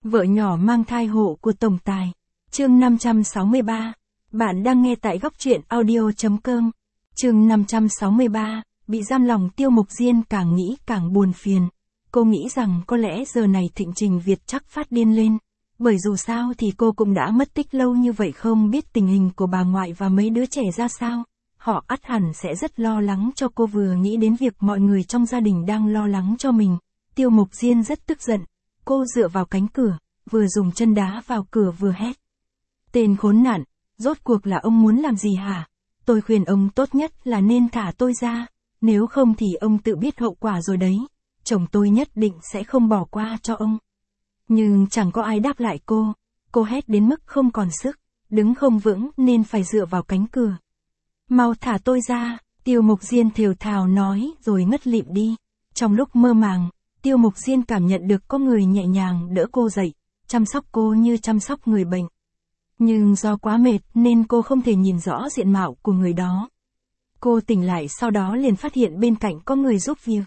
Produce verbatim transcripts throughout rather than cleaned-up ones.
Vợ nhỏ mang thai hộ của tổng tài. Chương năm trăm sáu mươi ba. Bạn đang nghe tại góc truyện audio.com. Chương năm trăm sáu mươi ba. Bị giam lòng Tiêu Mục Diên càng nghĩ càng buồn phiền. Cô nghĩ rằng có lẽ giờ này Thịnh Trình Việt chắc phát điên lên. Bởi dù sao thì cô cũng đã mất tích lâu như vậy, không biết tình hình của bà ngoại và mấy đứa trẻ ra sao. Họ ắt hẳn sẽ rất lo lắng cho cô. Vừa nghĩ đến việc mọi người trong gia đình đang lo lắng cho mình, Tiêu Mục Diên rất tức giận. Cô dựa vào cánh cửa, vừa dùng chân đá vào cửa vừa hét. Tên khốn nạn, rốt cuộc là ông muốn làm gì hả? Tôi khuyên ông tốt nhất là nên thả tôi ra, nếu không thì ông tự biết hậu quả rồi đấy. Chồng tôi nhất định sẽ không bỏ qua cho ông. Nhưng chẳng có ai đáp lại cô. Cô hét đến mức không còn sức, đứng không vững nên phải dựa vào cánh cửa. Mau thả tôi ra, Tiêu Mục Diên thều thào nói rồi ngất lịm đi. Trong lúc mơ màng, Tiêu Mục Diên cảm nhận được có người nhẹ nhàng đỡ cô dậy, chăm sóc cô như chăm sóc người bệnh. Nhưng do quá mệt nên cô không thể nhìn rõ diện mạo của người đó. Cô tỉnh lại sau đó liền phát hiện bên cạnh có người giúp việc.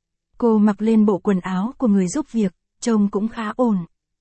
Cô mặc lên bộ quần áo của người giúp việc, trông cũng khá ổn.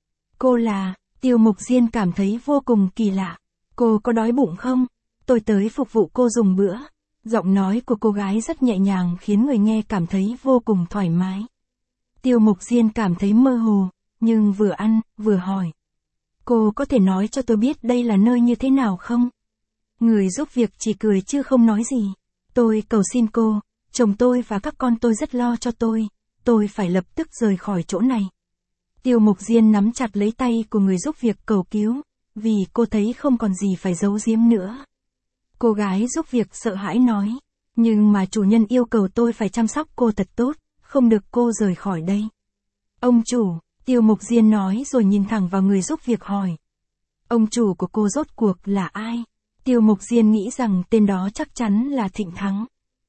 Cô là, Tiêu Mục Diên cảm thấy vô cùng kỳ lạ. Cô có đói bụng không? Tôi tới phục vụ cô dùng bữa. Giọng nói của cô gái rất nhẹ nhàng khiến người nghe cảm thấy vô cùng thoải mái. Tiêu Mục Diên cảm thấy mơ hồ, nhưng vừa ăn, vừa hỏi. Cô có thể nói cho tôi biết đây là nơi như thế nào không? Người giúp việc chỉ cười chứ không nói gì. Tôi cầu xin cô, chồng tôi và các con tôi rất lo cho tôi, tôi phải lập tức rời khỏi chỗ này. Tiêu Mục Diên nắm chặt lấy tay của người giúp việc cầu cứu, vì cô thấy không còn gì phải giấu giếm nữa. Cô gái giúp việc sợ hãi nói, nhưng mà chủ nhân yêu cầu tôi phải chăm sóc cô thật tốt, không được cô rời khỏi đây. Ông chủ, Tiêu Mục Diên nói rồi nhìn thẳng vào người giúp việc hỏi. Ông chủ của cô rốt cuộc là ai? Tiêu Mục Diên nghĩ rằng tên đó chắc chắn là Thịnh Thắng.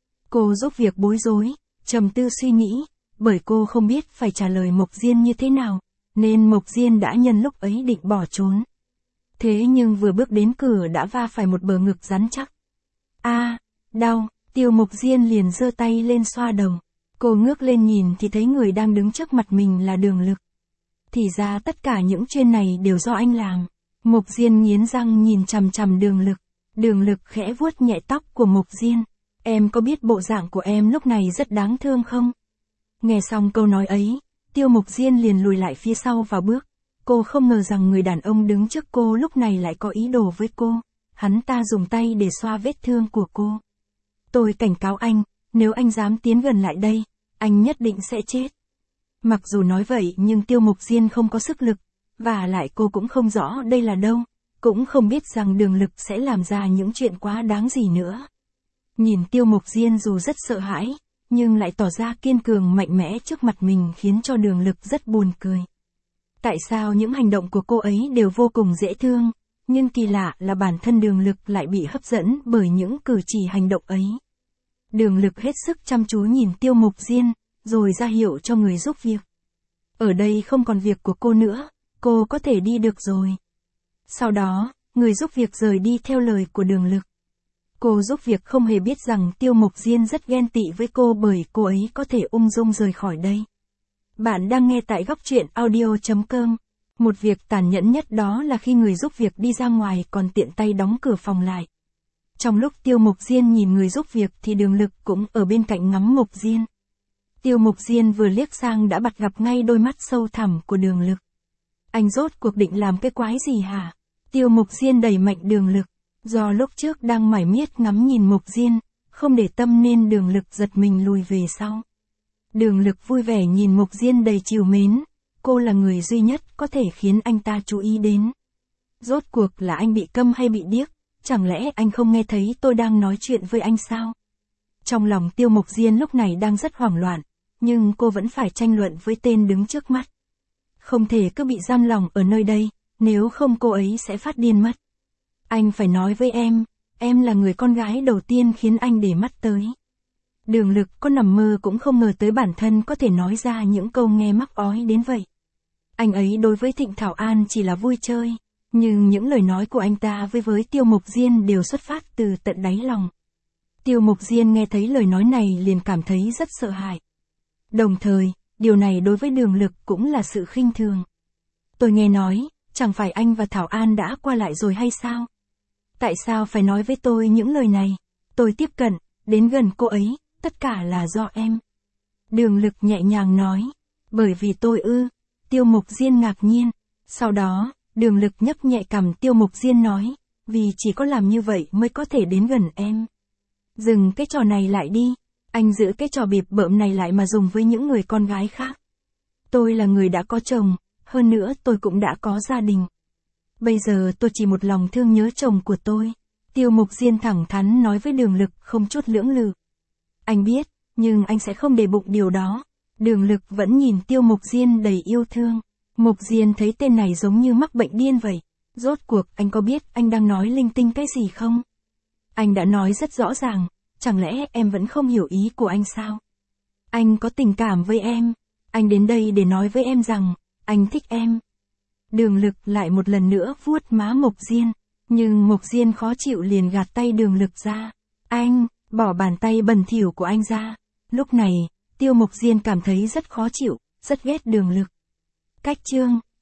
Cô giúp việc bối rối, trầm tư suy nghĩ, bởi cô không biết phải trả lời Mục Diên như thế nào, nên Mục Diên đã nhân lúc ấy định bỏ trốn. Thế nhưng vừa bước đến cửa đã va phải một bờ ngực rắn chắc. A, à, đau, Tiêu Mục Diên liền giơ tay lên xoa đầu. Cô ngước lên nhìn thì thấy người đang đứng trước mặt mình là Đường Lực. Thì ra tất cả những chuyện này đều do anh làm. Mục Diên nghiến răng nhìn chằm chằm Đường Lực. Đường Lực khẽ vuốt nhẹ tóc của Mục Diên. Em có biết bộ dạng của em lúc này rất đáng thương không? Nghe xong câu nói ấy, Tiêu Mục Diên liền lùi lại phía sau vài bước. Cô không ngờ rằng người đàn ông đứng trước cô lúc này lại có ý đồ với cô. Hắn ta dùng tay để xoa vết thương của cô. Tôi cảnh cáo anh, nếu anh dám tiến gần lại đây, anh nhất định sẽ chết. Mặc dù nói vậy nhưng Tiêu Mục Diên không có sức lực, và lại cô cũng không rõ đây là đâu, cũng không biết rằng Đường Lực sẽ làm ra những chuyện quá đáng gì nữa. Nhìn Tiêu Mục Diên dù rất sợ hãi, nhưng lại tỏ ra kiên cường mạnh mẽ trước mặt mình khiến cho Đường Lực rất buồn cười. Tại sao những hành động của cô ấy đều vô cùng dễ thương, nhưng kỳ lạ là bản thân Đường Lực lại bị hấp dẫn bởi những cử chỉ hành động ấy. Đường Lực hết sức chăm chú nhìn Tiêu Mục Diên, rồi ra hiệu cho người giúp việc. Ở đây không còn việc của cô nữa, cô có thể đi được rồi. Sau đó, người giúp việc rời đi theo lời của Đường Lực. Cô giúp việc không hề biết rằng Tiêu Mục Diên rất ghen tị với cô bởi cô ấy có thể ung dung rời khỏi đây. Bạn đang nghe tại góc truyện audio.com. Một việc tàn nhẫn nhất đó là khi người giúp việc đi ra ngoài còn tiện tay đóng cửa phòng lại. Trong lúc Tiêu Mục Diên nhìn người giúp việc thì Đường Lực cũng ở bên cạnh ngắm Mục Diên. Tiêu Mục Diên vừa liếc sang đã bắt gặp ngay đôi mắt sâu thẳm của Đường Lực. Anh rốt cuộc định làm cái quái gì hả? Tiêu Mục Diên đẩy mạnh Đường Lực. Do lúc trước đang mải miết ngắm nhìn Mục Diên, không để tâm nên Đường Lực giật mình lùi về sau. Đường Lực vui vẻ nhìn Mục Diên đầy trìu mến. Cô là người duy nhất có thể khiến anh ta chú ý đến. Rốt cuộc là anh bị câm hay bị điếc? Chẳng lẽ anh không nghe thấy tôi đang nói chuyện với anh sao? Trong lòng Tiêu Mục Diên lúc này đang rất hoảng loạn, nhưng cô vẫn phải tranh luận với tên đứng trước mắt. Không thể cứ bị giam lòng ở nơi đây, nếu không cô ấy sẽ phát điên mất. Anh phải nói với em, em là người con gái đầu tiên khiến anh để mắt tới. Đường Lực có nằm mơ cũng không ngờ tới bản thân có thể nói ra những câu nghe mắc ói đến vậy. Anh ấy đối với Thịnh Thảo An chỉ là vui chơi, nhưng những lời nói của anh ta với với Tiêu Mục Diên đều xuất phát từ tận đáy lòng. Tiêu Mục Diên nghe thấy lời nói này liền cảm thấy rất sợ hãi. Đồng thời, điều này đối với Đường Lực cũng là sự khinh thường. Tôi nghe nói, chẳng phải anh và Thảo An đã qua lại rồi hay sao? Tại sao phải nói với tôi những lời này? Tôi tiếp cận, đến gần cô ấy, tất cả là do em. Đường Lực nhẹ nhàng nói, bởi vì tôi ư. Tiêu Mục Diên ngạc nhiên. Sau đó, Đường Lực nhấp nhẹ cằm Tiêu Mục Diên nói, vì chỉ có làm như vậy mới có thể đến gần em. Dừng cái trò này lại đi. Anh giữ cái trò bịp bợm này lại mà dùng với những người con gái khác. Tôi là người đã có chồng, hơn nữa tôi cũng đã có gia đình. Bây giờ tôi chỉ một lòng thương nhớ chồng của tôi. Tiêu Mục Diên thẳng thắn nói với Đường Lực không chút lưỡng lự. Anh biết, nhưng anh sẽ không để bụng điều đó. Đường Lực vẫn nhìn Tiêu Mục Diên đầy yêu thương. Mục Diên thấy tên này giống như mắc bệnh điên vậy. Rốt cuộc anh có biết anh đang nói linh tinh cái gì không? Anh đã nói rất rõ ràng, chẳng lẽ em vẫn không hiểu ý của anh sao? Anh có tình cảm với em. Anh đến đây để nói với em rằng, anh thích em. Đường Lực lại một lần nữa vuốt má Mục Diên. Nhưng Mục Diên khó chịu liền gạt tay Đường Lực ra. Anh, bỏ bàn tay bẩn thỉu của anh ra. Lúc này, Tiêu Mục Diên cảm thấy rất khó chịu, rất ghét Đường Lực. Cách chương